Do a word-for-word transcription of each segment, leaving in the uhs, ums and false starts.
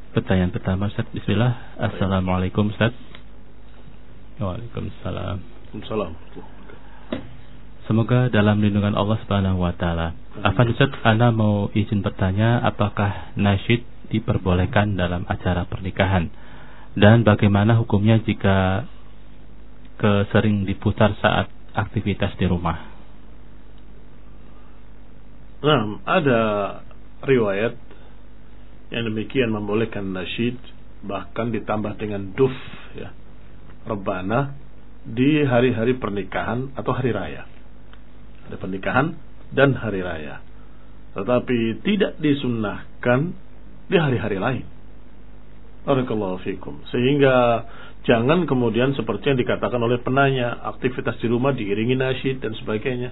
Pertanyaan pertama, Ustaz. Bismillah. Assalamualaikum, Ustaz. Waalaikumsalam. Waalaikumsalam. Semoga dalam lindungan Allah Subhanahu wa taala. Afan Ustaz, ana mau izin bertanya, apakah nasyid diperbolehkan dalam acara pernikahan? Dan bagaimana hukumnya jika kesering diputar saat aktivitas di rumah? Nah, ada riwayat yang demikian membolehkan nasyid, bahkan ditambah dengan duf, ya, rebana di hari-hari pernikahan atau hari raya. Ada pernikahan dan hari raya, tetapi tidak disunnahkan di hari-hari lain. Barakallahu fikum. Sehingga jangan kemudian seperti yang dikatakan oleh penanya, aktivitas di rumah diiringi nasyid dan sebagainya.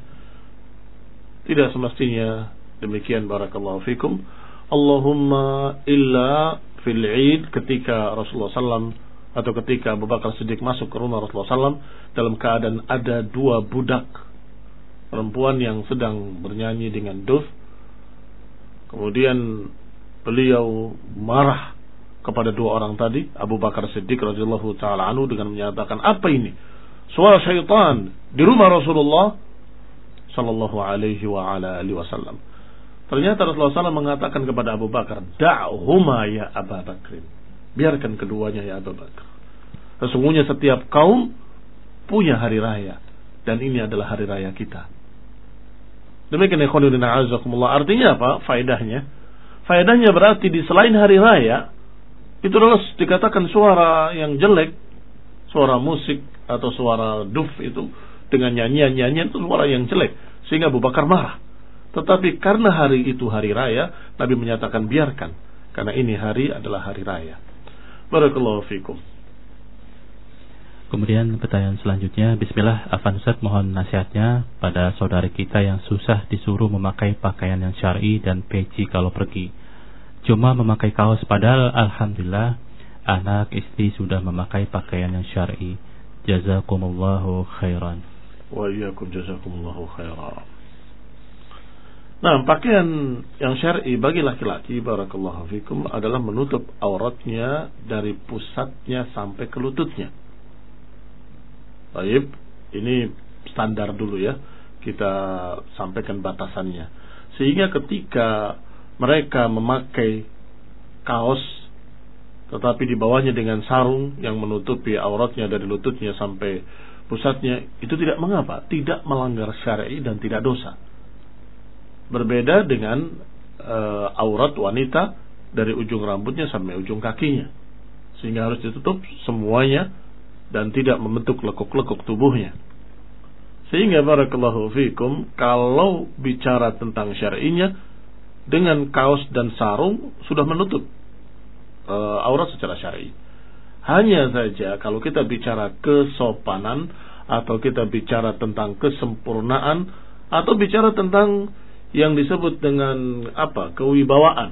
Tidak semestinya demikian. Barakallahu fikum. Allahumma illa fil Eid, ketika Rasulullah sallallahu alaihi wasallam atau ketika Abu Bakar Siddiq masuk ke rumah Rasulullah sallallahu alaihi wasallam dalam keadaan ada dua budak perempuan yang sedang bernyanyi dengan duf. Kemudian beliau marah kepada dua orang tadi, Abu Bakar Siddiq radhiyallahu taala anhu, dengan menyatakan, apa ini? Suara syaitan di rumah Rasulullah sallallahu alaihi wa ala alihi wasallam. Ternyata Rasulullah sallallahu alaihi wasallam mengatakan kepada Abu Bakar, da'huma ya Abu Bakr. Biarkan keduanya ya Abu Bakar. Sesungguhnya setiap kaum punya hari raya, dan ini adalah hari raya kita. Demikian ya khonirina azakumullah. Artinya apa? Faedahnya Faedahnya berarti di selain hari raya, itu adalah dikatakan suara yang jelek, suara musik atau suara duf itu dengan nyanyian-nyanyian itu suara yang jelek, sehingga Abu Bakar marah. Tetapi karena hari itu hari raya, Nabi menyatakan biarkan, karena ini hari adalah hari raya. Barakallahu fikum. Kemudian pertanyaan selanjutnya, bismillah, Afan Ustaz, mohon nasihatnya pada saudari kita yang susah disuruh memakai pakaian yang syar'i dan peci kalau pergi. Cuma memakai kaos, padahal alhamdulillah anak istri sudah memakai pakaian yang syar'i. Jazakumullahu khairan. Wa iyyakum jazakumullahu khairan. Nah, pakaian yang syar'i bagi laki-laki, barakallahu fikum, adalah menutup auratnya dari pusatnya sampai ke lututnya. Baik, ini standar dulu ya, kita sampaikan batasannya. Sehingga ketika mereka memakai kaos tetapi di bawahnya dengan sarung yang menutupi auratnya dari lututnya sampai pusatnya, itu tidak mengapa, tidak melanggar syar'i dan tidak dosa. Berbeda dengan uh, aurat wanita dari ujung rambutnya sampai ujung kakinya, sehingga harus ditutup semuanya dan tidak membentuk lekuk-lekuk tubuhnya. Sehingga barakallahu fikum, kalau bicara tentang syar'inya, dengan kaos dan sarung sudah menutup uh, aurat secara syar'i. Hanya saja kalau kita bicara kesopanan, atau kita bicara tentang kesempurnaan, atau bicara tentang yang disebut dengan apa, kewibawaan,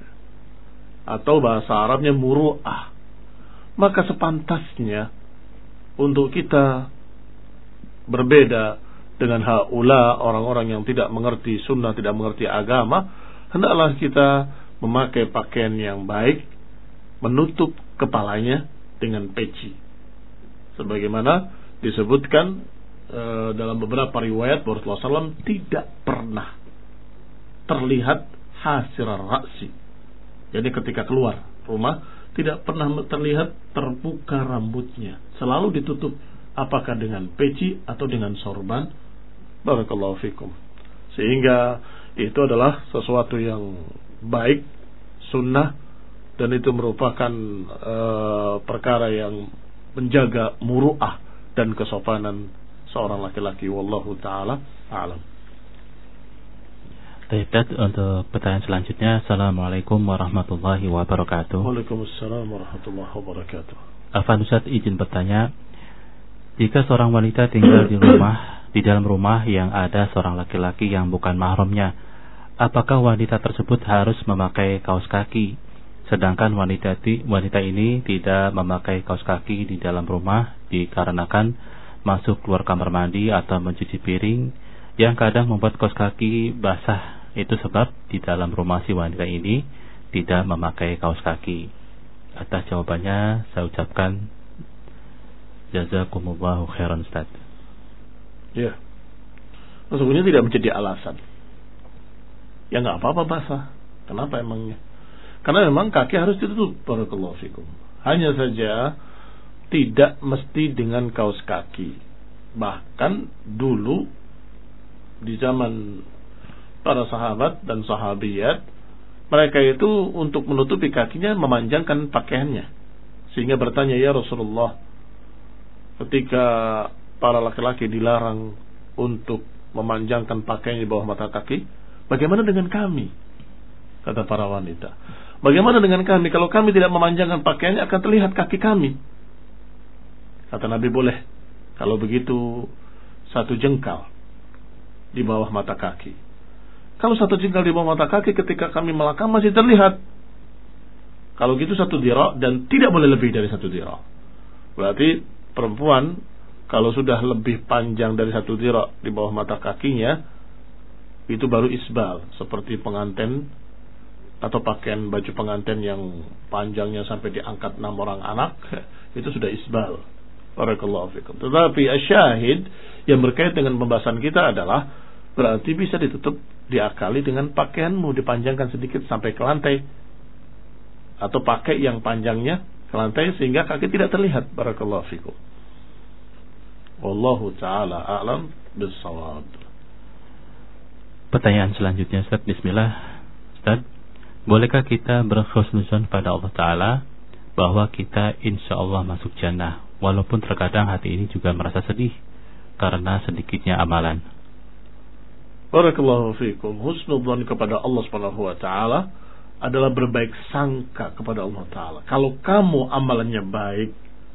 atau bahasa Arabnya muru'ah, maka sepantasnya untuk kita berbeda dengan haula, orang-orang yang tidak mengerti sunnah, tidak mengerti agama. Hendaklah kita memakai pakaian yang baik, menutup kepalanya dengan peci, sebagaimana disebutkan e, dalam beberapa riwayat bahwa Rasulullah sallallahu alaihi wasallam tidak pernah terlihat hasirar ra'si. Jadi ketika keluar rumah tidak pernah terlihat terbuka rambutnya, selalu ditutup apakah dengan peci atau dengan sorban. Barakallahu fikum. Sehingga itu adalah sesuatu yang baik, sunnah, dan itu merupakan uh, perkara yang menjaga muru'ah dan kesopanan seorang laki-laki. Wallahu ta'ala a'lam. Baik, untuk pertanyaan selanjutnya. Assalamualaikum warahmatullahi wabarakatuh. Waalaikumsalam warahmatullahi wabarakatuh. Afan Ustaz, izin bertanya, jika seorang wanita tinggal di rumah, di dalam rumah yang ada seorang laki-laki yang bukan mahramnya, apakah wanita tersebut harus memakai kaos kaki? Sedangkan wanita wanita ini tidak memakai kaos kaki di dalam rumah dikarenakan masuk keluar kamar mandi atau mencuci piring yang kadang membuat kaos kaki basah. Itu sebab di dalam rumah si wanita ini tidak memakai kaos kaki. Atas jawabannya saya ucapkan jazakumullahu khairan Ustaz. Ya, sesungguhnya tidak menjadi alasan. Ya nggak apa-apa basah. Kenapa emangnya? Karena memang kaki harus ditutup. Barakallahu fikum. Hanya saja tidak mesti dengan kaos kaki. Bahkan dulu di zaman para sahabat dan sahabiyat, mereka itu untuk menutupi kakinya memanjangkan pakaiannya. Sehingga bertanya, ya Rasulullah, ketika para laki-laki dilarang untuk memanjangkan pakaian di bawah mata kaki, bagaimana dengan kami? Kata para wanita, bagaimana dengan kami? Kalau kami tidak memanjangkan pakaiannya akan terlihat kaki kami. Kata Nabi, boleh. Kalau begitu satu jengkal di bawah mata kaki. Kalau satu jengkal di bawah mata kaki ketika kami melangkah masih terlihat. Kalau gitu satu dira' dan tidak boleh lebih dari satu dira'. Berarti perempuan kalau sudah lebih panjang dari satu dira' di bawah mata kakinya, itu baru isbal, seperti pengantin atau pakaian baju pengantin yang panjangnya sampai diangkat enam orang anak, itu sudah isbal. Barakallahu fikum. Tetapi asyahid yang berkait dengan pembahasan kita adalah berarti bisa ditutup, diakali dengan pakaianmu dipanjangkan sedikit sampai ke lantai, atau pakai yang panjangnya ke lantai sehingga kaki tidak terlihat. Barakallahu fikum. Wallahu ta'ala a'lam bis-shawab. Pertanyaan selanjutnya, Ustaz. Bismillah. Ustaz, bolehkah kita berkhusnuzon pada Allah Ta'ala bahwa kita insya Allah masuk jannah, walaupun terkadang hati ini juga merasa sedih karena sedikitnya amalan? Barakallahu fikum. Husnudzon kepada Allah Subhanahu wa taala adalah berbaik sangka kepada Allah Ta'ala. Kalau kamu amalannya baik,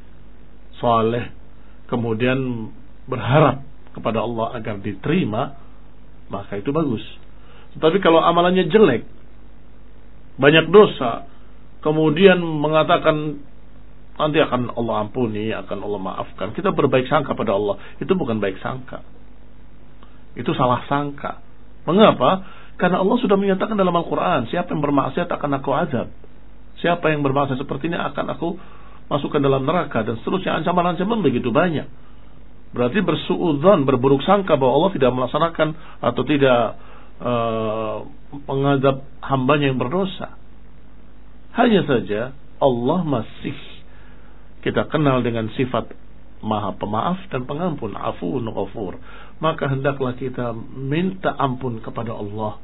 saleh, kemudian berharap kepada Allah agar diterima, maka itu bagus. Tetapi kalau amalannya jelek, banyak dosa, kemudian mengatakan nanti akan Allah ampuni, akan Allah maafkan, kita berbaik sangka pada Allah, itu bukan baik sangka, itu salah sangka. Mengapa? Karena Allah sudah menyatakan dalam Al-Quran, siapa yang bermaksiat akan aku azab, siapa yang bermaksiat seperti ini akan aku masukkan dalam neraka, dan seterusnya. Ancaman-ancaman begitu banyak. Berarti bersuudzon, berburuk sangka bahwa Allah tidak melaksanakan atau tidak uh, mengadab hambanya yang berdosa. Hanya saja Allah masih kita kenal dengan sifat Maha Pemaaf dan Pengampun, Afuun Ghafur. Maka hendaklah kita minta ampun kepada Allah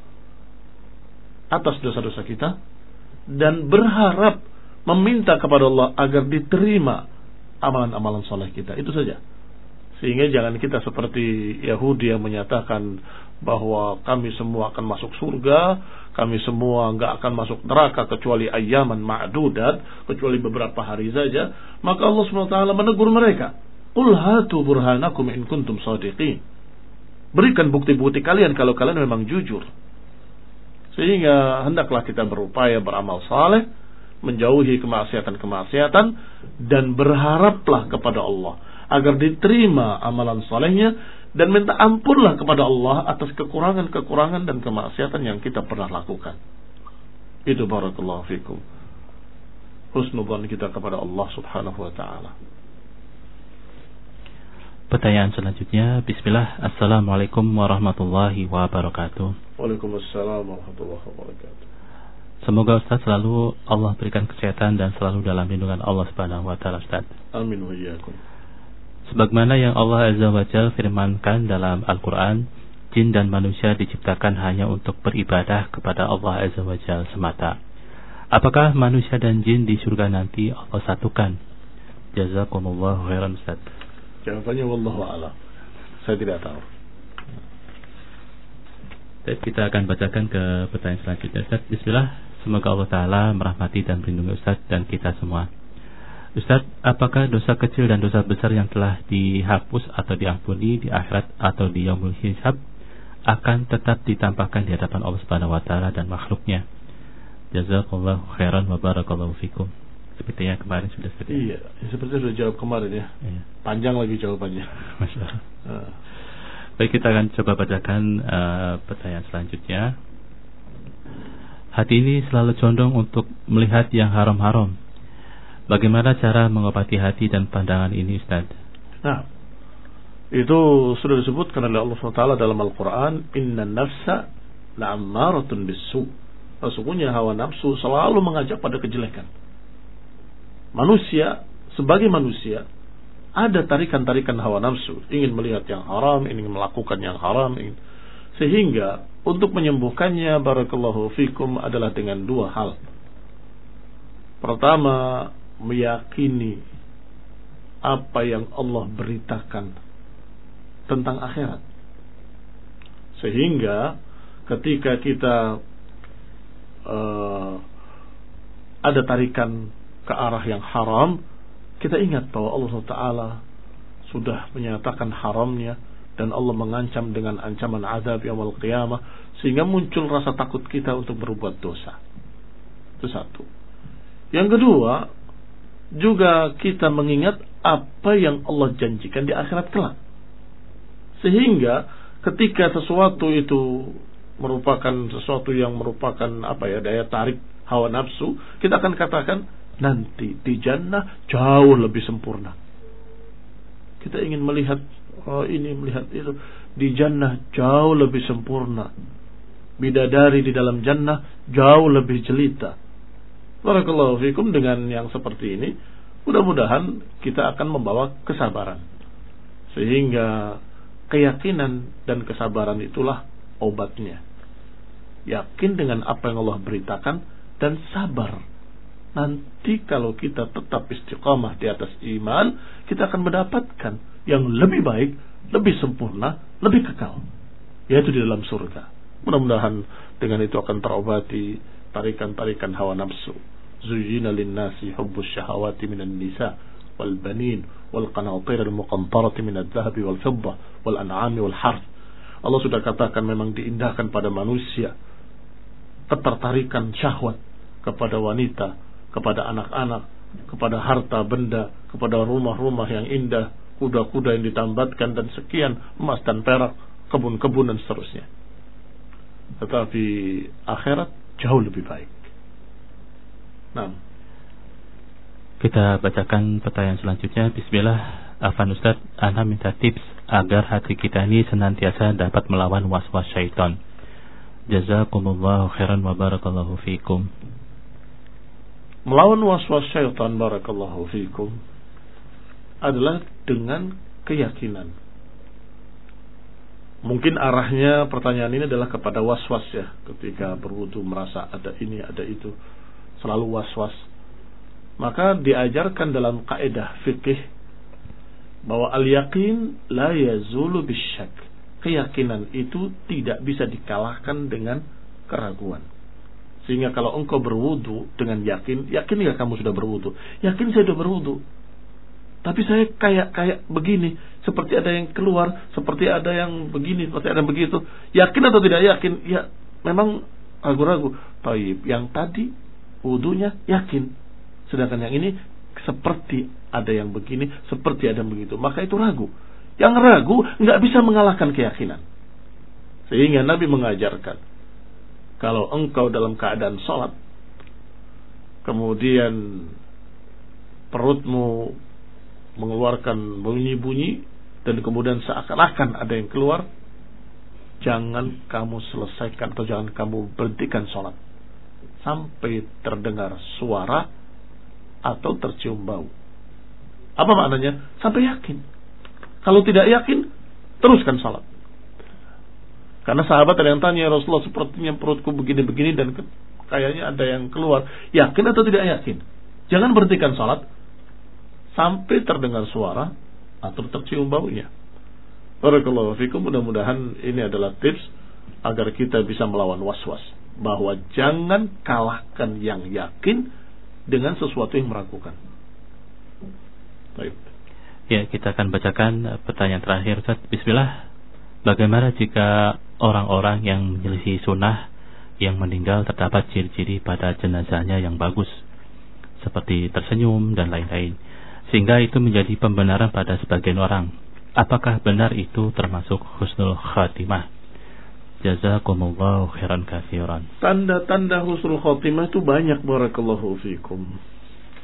atas dosa-dosa kita dan berharap meminta kepada Allah agar diterima amalan-amalan soleh kita. Itu saja. Sehingga jangan kita seperti Yahudi yang menyatakan bahwa kami semua akan masuk surga, kami semua enggak akan masuk neraka kecuali ayyaman ma'dudat, kecuali beberapa hari saja. Maka Allah subhanahu wa taala menegur mereka, qul hatu burhanakum in kuntum shadiqin. Berikan bukti-bukti kalian kalau kalian memang jujur. Sehingga hendaklah kita berupaya beramal saleh, menjauhi kemaksiatan-kemaksiatan, dan berharaplah kepada Allah agar diterima amalan salehnya, dan minta ampunlah kepada Allah atas kekurangan-kekurangan dan kemaksiatan yang kita pernah lakukan. Itu barakallahu fikum. Husnudzon kita kepada Allah subhanahu wa ta'ala. Pertanyaan selanjutnya, bismillah. Assalamualaikum warahmatullahi wabarakatuh. Waalaikumsalam warahmatullahi wabarakatuh. Semoga Ustaz selalu Allah berikan kesehatan dan selalu dalam lindungan Allah subhanahu wa ta'ala, Ustaz. Amin wa iyyakum. Sebagaimana yang Allah Azza wa Jalla firmankan dalam Al-Quran, jin dan manusia diciptakan hanya untuk beribadah kepada Allah Azza wa Jalla semata. Apakah manusia dan jin di surga nanti Allah satukan? Jazakumullahu khairan, Ustaz. Jawabannya wallahu a'lam. Saya tidak tahu. Baik, kita akan bacakan ke pertanyaan selanjutnya, Ustaz. Bismillah. Semoga Allah Ta'ala merahmati dan melindungi Ustaz dan kita semua. Ustaz, apakah dosa kecil dan dosa besar yang telah dihapus atau diampuni di akhirat atau di yaumul hisab akan tetap ditampakkan di hadapan Allah Subhanahu wa taala dan makhluknya? Jazakallahu khairan wa barakallahu fikum. Sepertinya kemarin sudah seperti Iya, seperti sudah jawab kemarin ya. Iya. Panjang lagi jawabannya. Masya Allah. Uh. Baik, kita akan coba bacakan uh, pertanyaan selanjutnya. Hati ini selalu condong untuk melihat yang haram-haram. Bagaimana cara mengobati hati dan pandangan ini, Ustaz? Nah, itu sudah disebutkan oleh Allah subhanahu wa taala dalam Al-Quran, Inna nafsa la'ammaratun bisu. Sesungguhnya hawa nafsu selalu mengajak pada kejelekan. Manusia, sebagai manusia, ada tarikan-tarikan hawa nafsu, ingin melihat yang haram, ingin melakukan yang haram, ingin. Sehingga untuk menyembuhkannya, barakallahu fikum, adalah dengan dua hal. Pertama, meyakini apa yang Allah beritakan tentang akhirat. Sehingga ketika kita uh, ada tarikan ke arah yang haram, kita ingat bahwa Allah subhanahu wa taala sudah menyatakan haramnya, dan Allah mengancam dengan ancaman azab yaumul qiyamah, sehingga muncul rasa takut kita untuk berbuat dosa. Itu satu. Yang kedua, juga kita mengingat apa yang Allah janjikan di akhirat kelak. Sehingga ketika sesuatu itu merupakan sesuatu yang merupakan apa ya, daya tarik hawa nafsu, kita akan katakan nanti di jannah jauh lebih sempurna. Kita ingin melihat oh ini, melihat itu. Di jannah jauh lebih sempurna. Bidadari di dalam jannah jauh lebih jelita. Barakallahu fikum. Dengan yang seperti ini, mudah-mudahan kita akan membawa kesabaran. Sehingga keyakinan dan kesabaran itulah obatnya. Yakin dengan apa yang Allah beritakan dan sabar. Nanti kalau kita tetap istiqamah di atas iman, kita akan mendapatkan yang lebih baik, lebih sempurna, lebih kekal, yaitu di dalam surga. Mudah-mudahan dengan itu akan terobati tarikan-tarikan hawa nafsu. Zuyyina lin-nasi hubbus syahawati minan nisa wal banin wal qanatir al-muqantarati minadh dhahabi wal fiddah wal an'ami wal harth. Allah sudah katakan memang diindahkan pada manusia ketertarikan syahwat kepada wanita, kepada anak-anak, kepada harta benda, kepada rumah-rumah yang indah, kuda-kuda yang ditambatkan, dan sekian emas dan perak, kebun-kebun dan seterusnya. Tetapi akhirat jauh lebih baik. Nah, kita bacakan pertanyaan selanjutnya. Bismillah. Afan Ustaz, ana minta tips agar hati kita ini senantiasa dapat melawan was-was syaitan. Jazakumullahu khairan wa barakallahu fikum. Melawan was-was syaitan, barakallahu fikum, adalah dengan keyakinan. Mungkin arahnya pertanyaan ini adalah kepada was-was ya. Ketika berwudu merasa ada ini, ada itu, selalu was-was. Maka diajarkan dalam kaidah fikih bahwa al-yaqin la yazulu bisyak. Keyakinan itu tidak bisa dikalahkan dengan keraguan. Sehingga kalau engkau berwudu dengan yakin, yakin nggak kamu sudah berwudu? Yakin saya sudah berwudu. Tapi saya kayak kayak begini, seperti ada yang keluar, seperti ada yang begini, seperti ada yang begitu. Yakin atau tidak yakin? Ya, memang ragu-ragu. Taib, yang tadi wudunya yakin, sedangkan yang ini seperti ada yang begini, seperti ada yang begitu. Maka itu ragu. Yang ragu nggak bisa mengalahkan keyakinan. Sehingga Nabi mengajarkan, kalau engkau dalam keadaan sholat, kemudian perutmu mengeluarkan bunyi-bunyi, dan kemudian seakan-akan ada yang keluar, jangan kamu selesaikan atau jangan kamu berhentikan sholat sampai terdengar suara atau tercium bau. Apa maknanya? Sampai yakin. Kalau tidak yakin, teruskan sholat. Karena sahabat ada yang tanya, Rasulullah, sepertinya perutku begini-begini dan kayaknya ada yang keluar. Yakin atau tidak yakin? Jangan berhentikan sholat sampai terdengar suara atau tercium baunya. Barakallahu fikum. Mudah-mudahan ini adalah tips agar kita bisa melawan was-was. Bahwa jangan kalahkan yang yakin dengan sesuatu yang meragukan. Baik. Ya, kita akan bacakan pertanyaan terakhir, Ustaz. Bismillah. Bagaimana jika orang-orang yang menyelisih sunnah yang meninggal terdapat ciri-ciri pada jenazahnya yang bagus, seperti tersenyum dan lain-lain, sehingga itu menjadi pembenaran pada sebagian orang? Apakah benar itu termasuk husnul khatimah? Jazakumullahu khairan katsiran. Tanda-tanda husnul khatimah itu banyak, barakallahu fikum.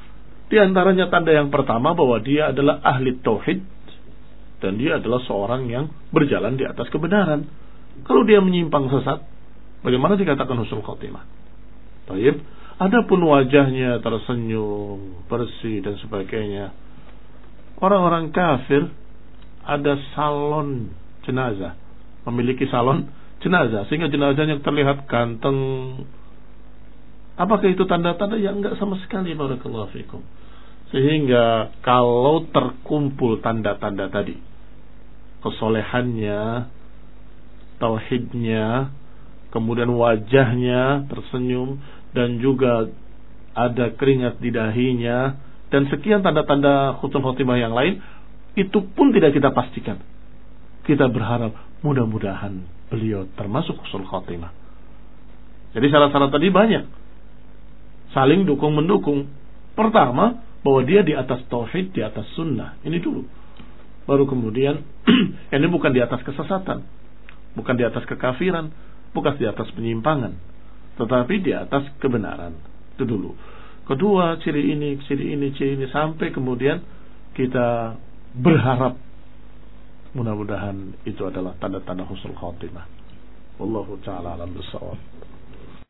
Di antaranya tanda yang pertama bahwa dia adalah ahli tauhid dan dia adalah seorang yang berjalan di atas kebenaran. Kalau dia menyimpang sesat, bagaimana dikatakan husnul khotimah? Baik, adapun wajahnya tersenyum, bersih dan sebagainya. Orang-orang kafir ada salon jenazah, memiliki salon jenazah sehingga jenazahnya terlihat ganteng. Apakah itu tanda-tanda? Yang enggak sama sekali, barakallahu fikum. Sehingga kalau terkumpul tanda-tanda tadi, kesolehannya, tauhidnya, kemudian wajahnya tersenyum, dan juga ada keringat di dahinya, dan sekian tanda-tanda husnul khotimah yang lain, itu pun tidak kita pastikan. Kita berharap mudah-mudahan beliau termasuk husnul khotimah. Jadi syarat-syarat tadi banyak, saling dukung-mendukung. Pertama, bahwa dia di atas tauhid, di atas sunnah. Ini dulu. Baru kemudian, ini bukan di atas kesesatan, bukan di atas kekafiran, bukan di atas penyimpangan, tetapi di atas kebenaran. Itu dulu. Kedua, ciri ini, ciri ini, ciri ini, sampai kemudian kita berharap mudah-mudahan itu adalah tanda-tanda husnul khotimah. Wallahu ta'ala alam bissawab.